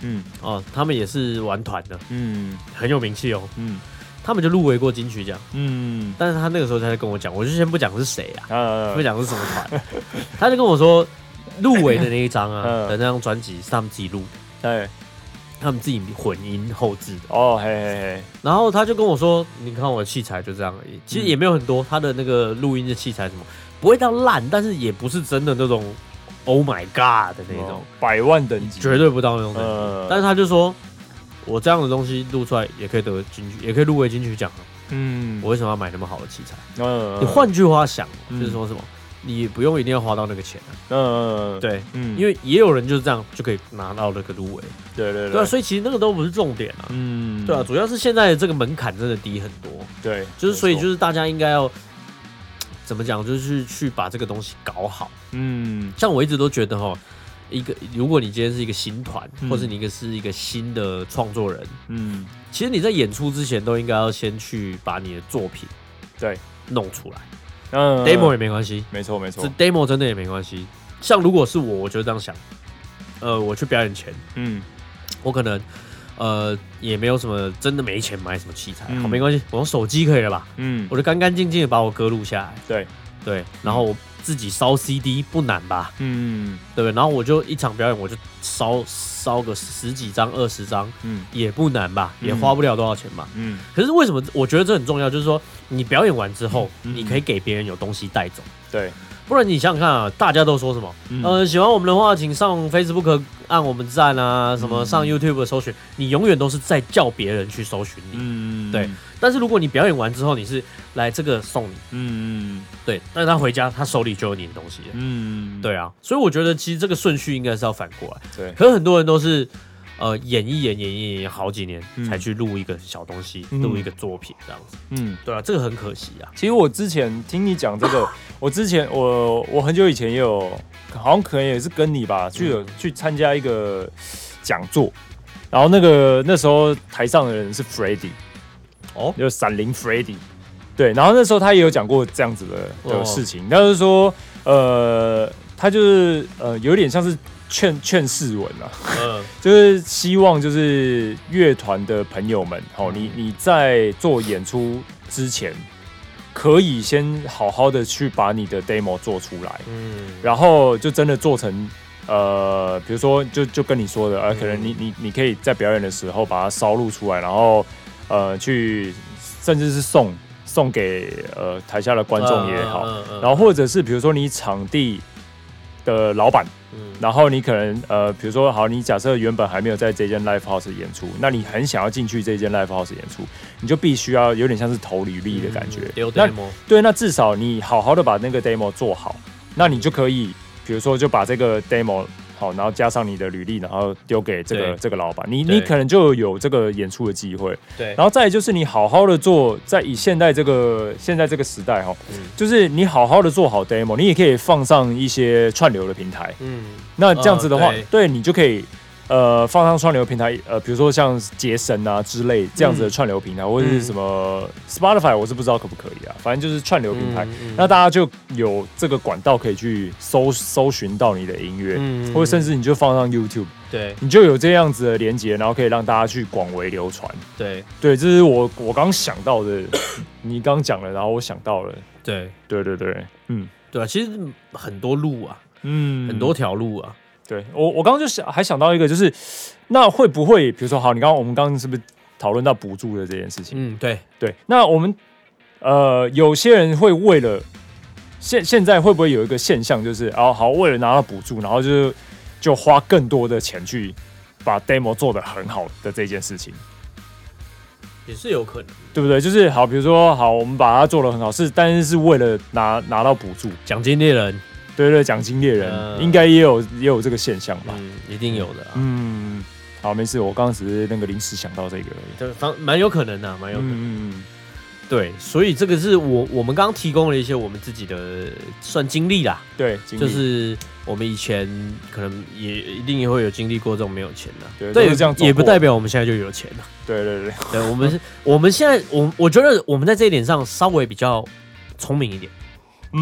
他们也是玩团的，很有名气哦，他们就入围过金曲奖，但是他那个时候才在跟我讲，我就先不讲是谁啊，不讲是什么团，他就跟我说入围的那一张的那张专辑是他们自己录，他们自己混音后制的哦，嘿嘿嘿。 然后他就跟我说，你看我的器材就这样而已，其实也没有很多，他的那个录音的器材什么不会到烂，但是也不是真的那种 Oh my God 的那种 100万等级， 绝对不到那种等级。但是他就说，我这样的东西录出来也可以得金曲，也可以入围金曲奖。我为什么要买那么好的器材？你换句话想，就是说什么？你不用一定要花到那个钱对，因为也有人就是这样就可以拿到那个入围，对，所以其实那个都不是重点啊，对啊，主要是现在的这个门槛真的低很多， 对， 就是所以就是大家应该要怎么讲，就是去把这个东西搞好，像我一直都觉得如果你今天是一个新团，或是你是一个新的创作人，其实你在演出之前都应该要先去把你的作品弄出来。demo 也没关系， 没错， 是 demo 真的也没关系。像如果是我就这样想，我去表演前，我可能也没有什么真的没钱买什么器材，好没关系，我用手机可以了吧？我就干干净净的把我歌录下来，对，然后我自己烧 CD 不难吧？对不对？然后我就一场表演我就烧个10几张、20张，也不难吧？也花不了多少钱吧？可是为什么我觉得这很重要？就是说你表演完之后，你可以给别人有东西带走， 对。 不然你想想看啊，大家都说什么？喜欢我们的话，请上 Facebook 按我们赞啊，什么上 YouTube 搜寻，你永远都是在叫别人去搜寻你，对。但是如果你表演完之后，你是来这个送你，对，但是他回家他手里就有你的东西了，对啊。所以我觉得其实这个顺序应该是要反过来， 对。 可是很多人都是演好几年才去录一个小东西，录一个作品这样子，对啊，这个很可惜啊。 其实我之前听你讲这个，我很久以前也有，好像可能也是跟你吧，去参加一个讲座，然后那时候台上的人是 Freddy， 就是闪灵 Freddy， 对，然后那时候他也有讲过这样子的事情，他就是说，他就是有点像是劝世文啊，就是希望就是乐团的朋友们，你在做演出之前，可以先好好的去把你的 demo 做出来，然后就真的做成，比如说就跟你说的，可能你可以在表演的时候把它烧录出来，然后去甚至是送给台下的观众也好，然后或者是比如说你场地的老板。然后你可能比如说好，你假设原本还没有在这间 live house 演出，那你很想要进去这间 live house 演出，你就必须要有点像是投履历的感觉。那至少你好好的把那个 demo 做好，那你就可以，比如说就把这个 demo 好，然后加上你的履历，然后丢给这个老板，你可能就有这个演出的机会。 对， 然后再来就是你好好的做，在以现在这个时代就是你好好的做好 demo， 你也可以放上一些串流的平台。那这样子的话，对你就可以放上串流平台，比如说像杰森啊之类这样子的串流平台，或者是什么 Spotify， 我是不知道可不可以啊，反正就是串流平台，那大家就有这个管道可以去搜寻到你的音乐，或者甚至你就放上 YouTube， 对， 你就有这样子的连结，然后可以让大家去广为流传。 对， 这是我刚想到的，你刚讲了，然后我想到了，对， 对啊，其实很多路啊。很多条路啊。 对，我刚刚就还想到一个，就是那会不会，比如说好，我们刚刚是不是讨论到补助的这件事情？ 对。 那我们有些人会为了现在会不会有一个现象，就是好为了拿到补助，然后就花更多的钱去把 demo 做得很好的这件事情？ 也是有可能， 对不对？就是好，比如说好，我们把它做得很好，但是为了拿到补助， 奖金猎人。 对，奖金猎人应该也有这个现象吧？ 一定有的。 好，没事，我刚刚只是那个临时想到这个而已。 对，蛮有可能的，蛮有可能。对，所以这个是我们刚刚提供了一些我们自己的算经历啦。 对， 就是我们以前可能也一定也会有经历过这种没有钱的。 对，这样也不代表我们现在就有钱了。 对， 我们现在我觉得我们在这一点上稍微比较聪明一点。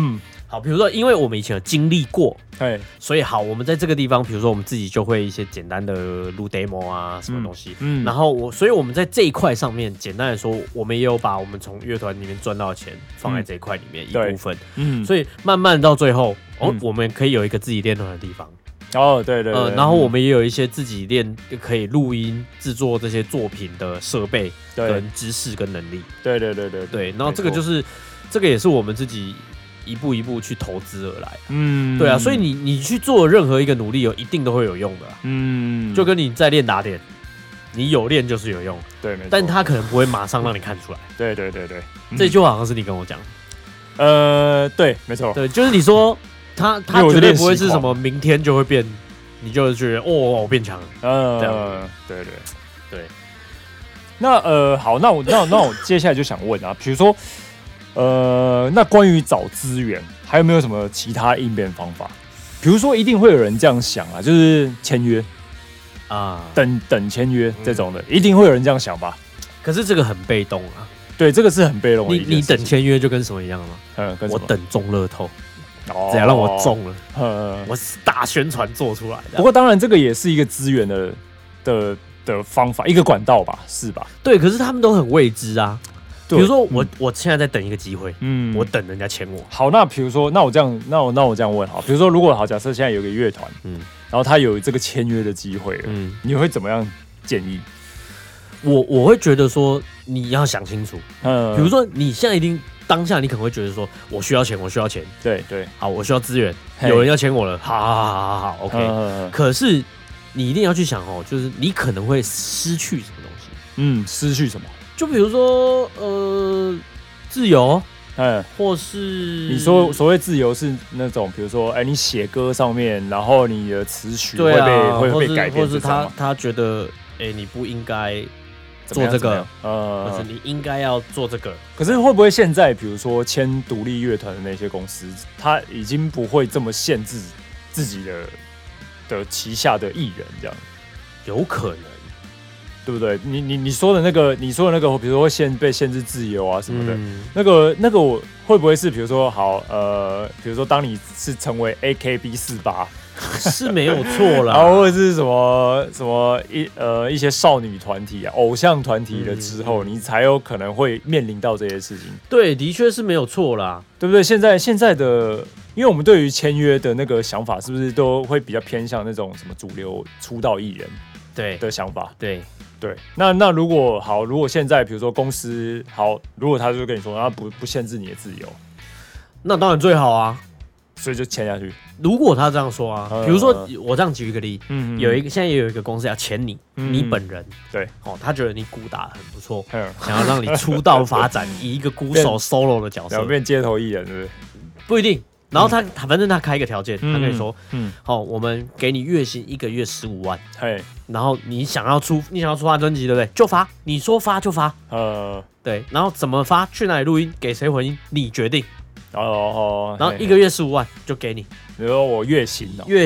好，比如说，因为我们以前有经历过，所以好，我们在这个地方，比如说我们自己就会一些简单的录 demo 啊，什么东西，然后所以我们在这一块上面，简单来说，我们也有把我们从乐团里面赚到的钱放在这一块里面一部分，所以慢慢到最后，我们可以有一个自己练团的地方。 对， 然后我们也有一些自己练可以录音制作这些作品的设备跟知识跟能力。对，然后这个就是这个也是我们自己一步一步去投资而来。对啊，所以你去做任何一个努力，一定都会有用的。就跟你在练打点，你有练就是有用。 对，没错。 但他可能不会马上让你看出来。 对， 这句话好像是你跟我讲。 对，没错。 对，就是你说。他绝对不会是什么明天就会变，你就觉得我变强了。这样对。 那好，那我接下来就想问啊，比如说那关于找资源，还有没有什么其他应变方法？比如说一定会有人这样想啊，就是签约啊，等签约这种的，一定会有人这样想吧？ 可是这个很被动啊。 对，这个是很被动的。 你等签约就跟什么一样吗？我等中乐透。只要让我中了，我大宣传做出来的。 不过当然，这个也是一个资源的方法，一个管道吧，是吧？ 对，可是他们都很未知啊。比如说我现在在等一个机会，我等人家签我。 好，那比如说，那我这样问好，比如说，如果好，假设现在有个乐团，然后他有这个签约的机会，你会怎么样建议？ 我会觉得说你要想清楚，比如说你现在一定。当下你可能会觉得说，我需要钱， 对， 好，我需要资源，有人要签我了，好 ，OK。可是你一定要去想就是你可能会失去什么东西，失去什么？ 就比如说自由，或是你说所谓自由是那种，比如说，你写歌上面，然后你的词曲会被改变， 或是他觉得，你不应该。做这个，或者你应该要做这个。 可是会不会现在，比如说签独立乐团的那些公司，他已经不会这么限制自己的旗下的艺人这样？ 有可能， 对不对？你说的那个，比如说会被限制自由啊什么的，那个我会不会是比如说比如说当你是成为 AKB48。 是没有错啦， 或者是什么一些少女团体啊、偶像团体了之后，你才有可能会面临到这些事情。 对，的确是没有错啦， 对不对？现在的，因为我们对于签约的那个想法，是不是都会比较偏向那种什么主流出道艺人的想法？ 对。 那如果现在比如说公司如果他就跟你说，他不限制你的自由， 那当然最好啊。 所以就签下去。 如果他这样说啊，比如说我这样举一个例，现在也有一个公司要签你，你本人， 对， 他觉得你鼓打很不错，想要让你出道发展，以一个鼓手 solo 的角色， 变街头艺人，对不对？ 不一定。然后反正他开一个条件，他跟你说，我们给你月薪1个月15万，然后你想要出发专辑，对不对？就发，你说发就发，对，然后怎么发，去哪里录音，给谁混音，你决定。然后1个月15万就给你。 你说我月薪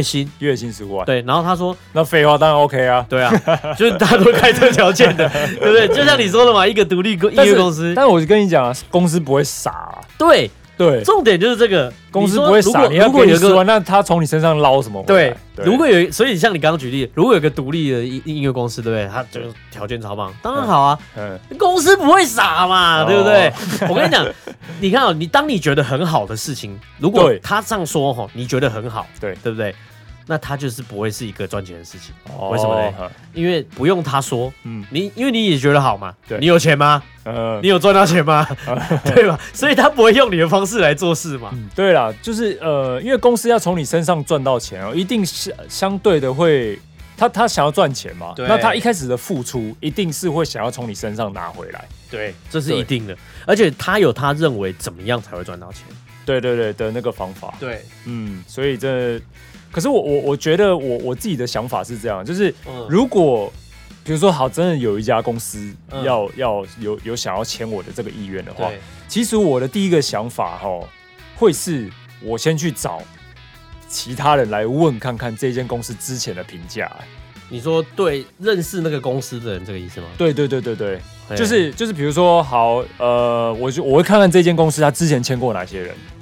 15万， 对。然后他说， 那废话当然 OK 啊， 对啊，就是大家都开这个条件的，对不对？就像你说的嘛，一个独立音乐公司。 但我就跟你讲啊，公司不会傻啊。 对，重点就是这个， 公司不会傻。你要给10万，那他从你身上捞什么？ 对，如果所以像你刚刚举例，如果有个独立的音乐公司，对不对？他就是条件超棒，当然好啊。公司不会傻嘛，对不对？我跟你讲，你看你当你觉得很好的事情，如果他这样说你觉得很好，对不对？那他就是不会是一个赚钱的事情。为什么呢？因为不用他说，因为你也觉得好嘛，你有钱吗？你有赚到钱吗？对吧？所以他不会用你的方式来做事嘛。 对啦，就是因为公司要从你身上赚到钱一定是相对的会，他想要赚钱嘛，那他一开始的付出一定是会想要从你身上拿回来。 对，这是一定的，而且他有他认为怎么样才会赚到钱。 对的那个方法。 对， 所以可是我觉得我自己的想法是这样，就是如果比如说真的有一家公司要有想要签我的这个意愿的话，其实我的第一个想法会是我先去找其他人来问看看这间公司之前的评价。 你说对，认识那个公司的人这个意思吗？ 对，就是比如说我会看看这间公司他之前签过哪些人。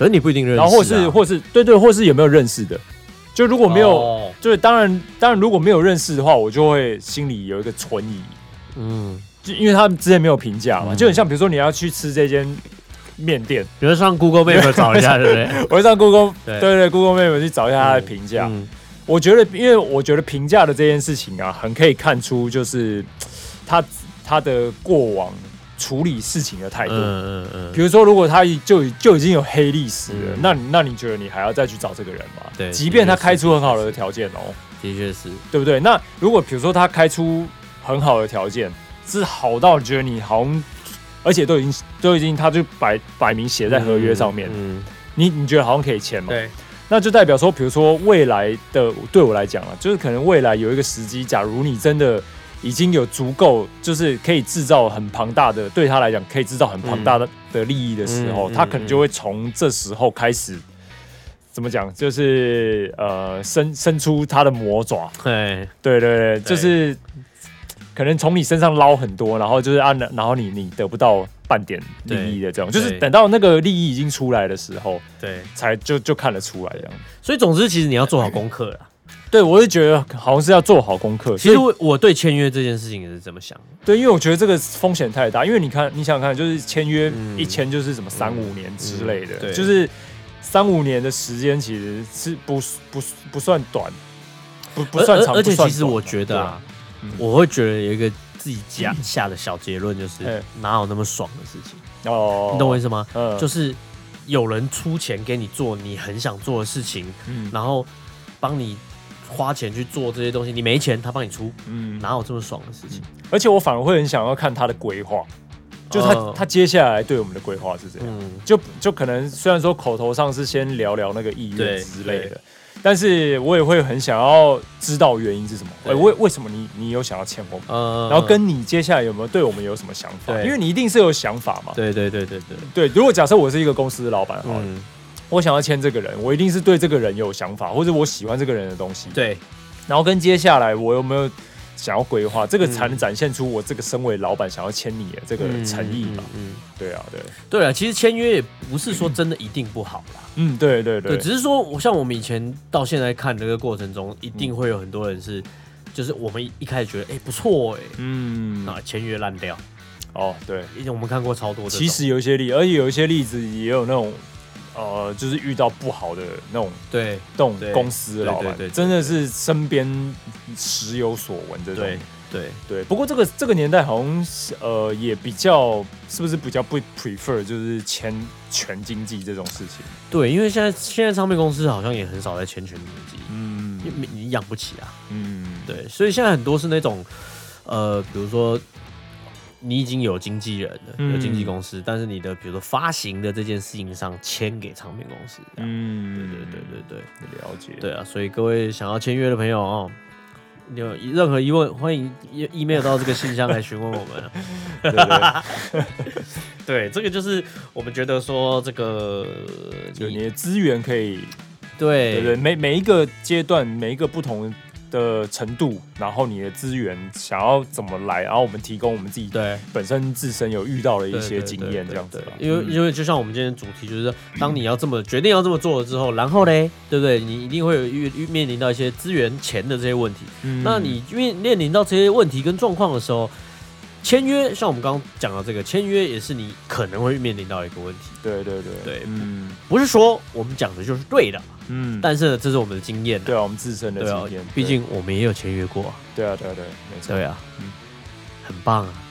可是你不一定认识、啊， 然后或是对，或是有没有认识的。就如果没有，就是当然如果没有认识的话，我就会心里有一个存疑。就因为他们之前没有评价嘛，就很像比如说你要去吃这间面店， 比如上 Google Map 找一下，对不对？ 我会上 Google 对 Google Map 去找一下他的评价。我觉得，因为我觉得评价的这件事情啊，很可以看出就是他的过往处理事情的态度。比如说，如果他就已经有黑历史了，那你觉得你还要再去找这个人吗？对，即便他开出很好的条件哦， 的确是， 对不对？那如果比如说他开出很好的条件，是好到你觉得你好像，而且都已经他就摆明写在合约上面，你觉得好像可以签嘛？ 对。 那就代表说，比如说未来的对我来讲啊，就是可能未来有一个时机，假如你真的已经有足够，就是可以制造很庞大的，对他来讲可以制造很庞大的利益的时候，他可能就会从这时候开始，怎么讲，就是伸出他的魔爪，对，就是可能从你身上捞很多，然后就是然后你得不到半点利益的这种，就是等到那个利益已经出来的时候，对，才就看得出来这样。 所以总之，其实你要做好功课啦。 对，我是觉得好像是要做好功课。 其实我对签约这件事情也是这么想的。 对，因为我觉得这个风险太大，因为你想想看，就是签约一签就是什么3-5年之类的，就是3-5年的时间其实是不算短，不算长， 而且其实我觉得啊。我会觉得有一个自己下的小结论，就是哪有那么爽的事情你懂我意思吗？就是有人出钱给你做你很想做的事情，然后帮你花钱去做这些东西，你没钱他帮你出，哪有这么爽的事情？ 而且我反而会很想要看他的规划，就他接下来对我们的规划是怎样，就可能虽然说口头上是先聊那个意愿之类的。但是我也会很想要知道原因是什么，为什么你有想要签我们，然后跟你接下来有没有对我们有什么想法？因为你一定是有想法嘛。对，如果假设我是一个公司的老板，我想要签这个人，我一定是对这个人有想法，或者我喜欢这个人的东西。对，然后跟接下来我有没有想要规划，这个才能展现出我这个身为老板想要签你的这个诚意嘛。对啊， 其实签约也不是说真的一定不好啦。 对， 只是说像我们以前到现在看这个过程中，一定会有很多人是，就是我们一开始觉得不错签约烂掉。 对， 因为我们看过超多的。 其实有一些而且有一些例子也有那种。就是遇到不好的那种公司老板，真的是身边时有所闻这种。对。不过这个年代好像也比较，是不是比较不 prefer 就是签全经纪这种事情？ 对，因为现在唱片公司好像也很少在签全经纪，因为你养不起啊。对，所以现在很多是那种比如说。你已经有经纪人了，有经纪公司，但是你的比如说发行的这件事情上签给唱片公司，对， 了解， 对啊，所以各位想要签约的朋友有任何疑问，欢迎 email 到这个信箱来询问我们。对，这个就是我们觉得说这个， 就你的资源可以， 对， 每一个阶段，每一个不同的程度，然后你的资源想要怎么来，然后我们提供我们自己本身自身有遇到的一些经验，这样子。 因为就像我们今天的主题，就是当你要决定要这么做了之后，然后呢，对不对？你一定会有面临到一些资源、钱的这些问题。那你面临到这些问题跟状况的时候，签约，像我们刚刚讲到这个签约，也是你可能会面临到一个问题。 对， 不是说我们讲的就是对的。但是呢，这是我们的经验。 对啊，我们自身的经验。 毕竟我们也有签约过。 对，没错。 对啊，很棒啊。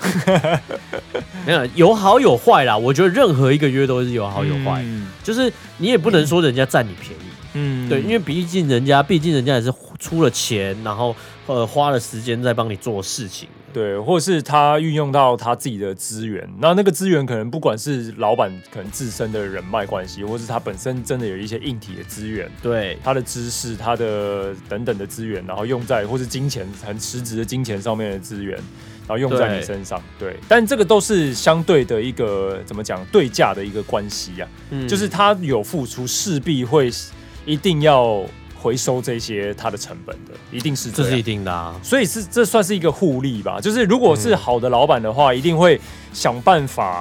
有好有坏啦，我觉得任何一个约都是有好有坏，就是你也不能说人家占你便宜。对，因为毕竟人家也是出了钱，然后花了时间在帮你做事情。 对，或者是他运用到他自己的资源，那个资源可能不管是老板可能自身的人脉关系，或是他本身真的有一些硬体的资源， 对， 他的知识，他的等等的资源，然后用在或是金钱很实质的金钱上面的资源，然后用在你身上，对，但这个都是相对的一个怎么讲对价的一个关系啊，就是他有付出，势必会一定要回收这些它的成本的，一定是这样， 这是一定的啊。 所以这算是一个互利吧。就是如果是好的老板的话，一定会想办法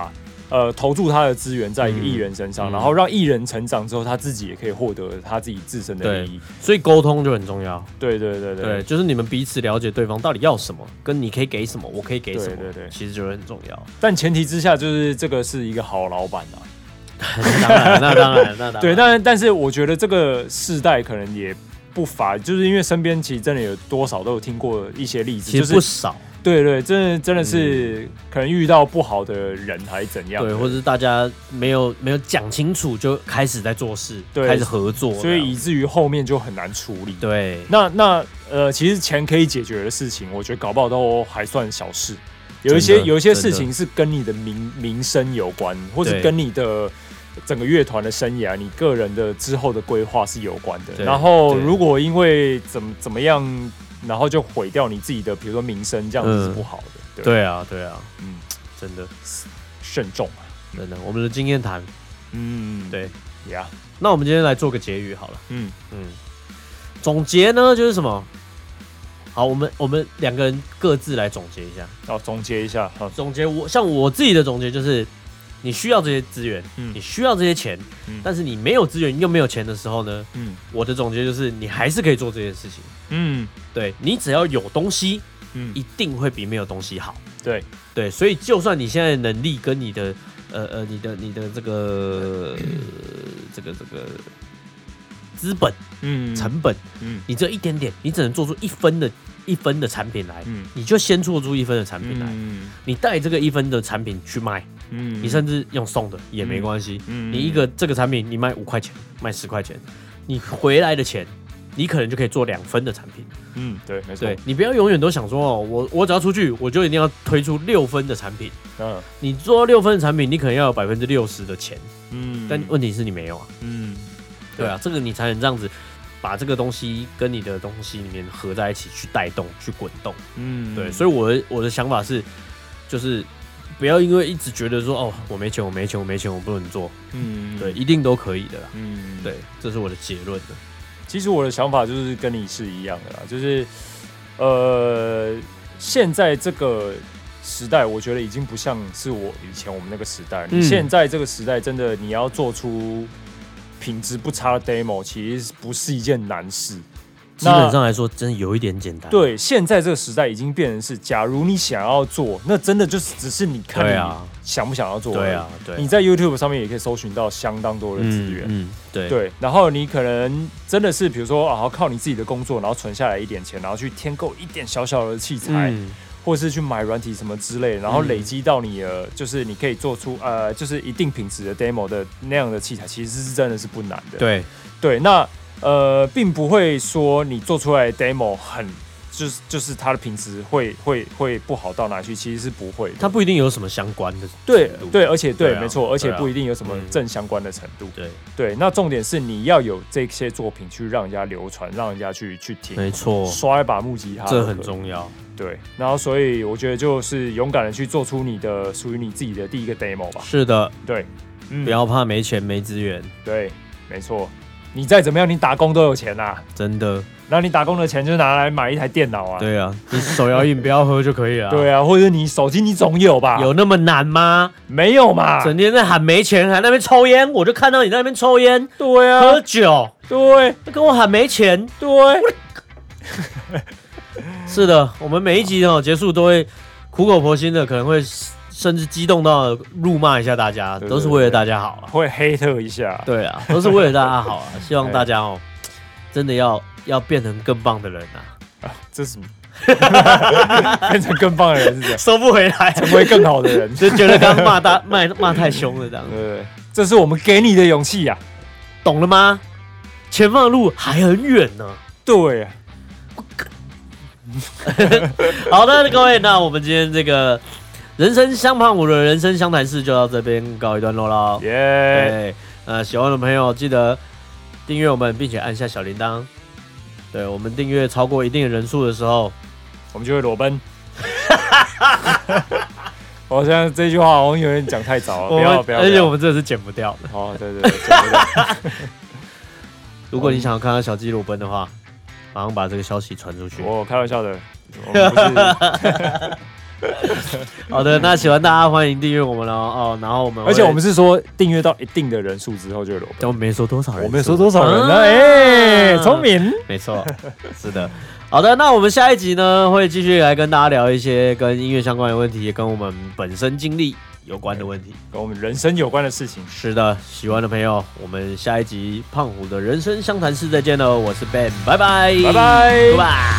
投注他的资源在一个艺人身上，然后让艺人成长之后，他自己也可以获得他自己自身的利益。 所以沟通就很重要。 对， 就是你们彼此了解对方到底要什么，跟你可以给什么，我可以给什么， 对， 其实就很重要。 但前提之下，就是这个是一个好老板啊。 那当然。 对，但是我觉得这个世代可能也不乏，就是因为身边其实真的有多少都有听过一些例子， 其实不少。 对，真的是可能遇到不好的人还是怎样， 对，或者是大家没有讲清楚就开始在做事，开始合作， 所以以至于后面就很难处理。 对， 那其实钱可以解决的事情，我觉得搞不好都还算小事。有一些事情是跟你的名声有关，或者跟你的整个乐团的生涯、你个人的之后的规划是有关的。然后如果因为怎么样，然后就毁掉你自己的，比如说名声，这样子是不好的。 对啊，真的慎重啊， 真的，我们的经验谈，对呀。 那我们今天来做个结语好了，总结呢就是什么？好，我们两个人各自来总结一下。 总结一下， 总结我自己的总结就是。你需要这些资源，你需要这些钱，但是你没有资源又没有钱的时候呢，我的总结就是你还是可以做这件事情。对，你只要有东西，一定会比没有东西好。对，所以就算你现在的能力跟你的你的这个资本、成本，你只有一点点，你只能做出一分的产品来，你就先做出1分的产品来，你带这个1分的产品去卖。你甚至用送的也没关系。你这个产品，你卖5块钱，卖10块钱，你回来的钱，你可能就可以做2分的产品。 对，没错。对， 你不要永远都想说我只要出去，我就一定要推出6分的产品。你做到6分的产品，你可能要有60%的钱。但问题是你没有啊。对啊，这个你才能这样子把这个东西跟你的东西里面合在一起，去带动，去滚动。对，所以我的想法是，就是不要因为一直觉得说我没钱，我不能做。对，一定都可以的啦。对，这是我的结论的。 其实我的想法就是跟你是一样的啦，就是现在这个时代，我觉得已经不像是以前我们那个时代。现在这个时代，真的你要做出品质不差的 demo， 其实不是一件难事。 基本上来说，真的有一点简单。 对，现在这个时代已经变成是，假如你想要做，那真的就是只是你看你想不想要做。对。你在 YouTube 上面也可以搜寻到相当多的资源。对。然后你可能真的是，比如说靠你自己的工作，然后存下来一点钱，然后去添购一点小小的器材，或是去买软体什么之类的，然后累积到你就是你可以做出就是一定品质的 demo 的那样的器材，其实是真的是不难的。对，那。并不会说你做出来的 demo 就是它的品质会不好到哪去，其实是不会的。 它不一定有什么相关的。 对，而且没错，而且不一定有什么正相关的程度。对，那重点是你要有这些作品去让人家流传，让人家去听。 没错， 刷一把木吉他， 这很重要。 对，然后所以我觉得就是勇敢的去做出你的属于你自己的第一个 demo 吧。 是的， 对， 不要怕没钱没资源。 对，没错。你再怎么样，你打工都有钱啊， 真的。 然后你打工的钱就拿来买一台电脑啊。 对啊，你手摇饮不要喝就可以了。 对啊，或者你手机你总有吧？ 有那么难吗？ 没有嘛。 整天在喊没钱，还在那边抽烟，我就看到你在那边抽烟。 对啊。 喝酒。 对。 跟我喊没钱。 对。 是的，我们每一集结束都会苦口婆心的，可能会。甚至激动到辱骂一下大家，都是为了大家好啊， 会黑特一下， 对啊，都是为了大家好啊，希望大家真的要变成更棒的人啊！ 这是什么？变成更棒的人是这样， 收不回来， 成为更好的人， 就觉得刚骂太凶了这样。 对，这是我们给你的勇气呀， 懂了吗？前方的路还很远呢。 对啊。 好的，各位，那我们今天这个。人生相伴舞的人生相谈室就到这边告一段落了。喜欢的朋友记得订阅我们，并且按下小铃铛。对，我们订阅超过一定的人数的时候， 我们就会裸奔。我现在这句话好像有点讲太早了，不要， 而且我们这是剪不掉的。 对，剪不掉。 如果你想要看到小鸡裸奔的话，马上把这个消息传出去。 我开玩笑的，我们不是。 好的，那喜欢大家欢迎订阅我们哦。然后而且我们是说订阅到一定的人数之后就有， 我没说多少人， 我没说多少人呢，聪明， 没错，是的。好的，那我们下一集呢会继续来跟大家聊一些跟音乐相关的问题，也跟我们本身经历有关的问题， 跟我们人生有关的事情。 是的，喜欢的朋友，我们下一集胖虎的人生相谈室再见喽！我是 Ben， 拜拜， 拜拜， 拜拜。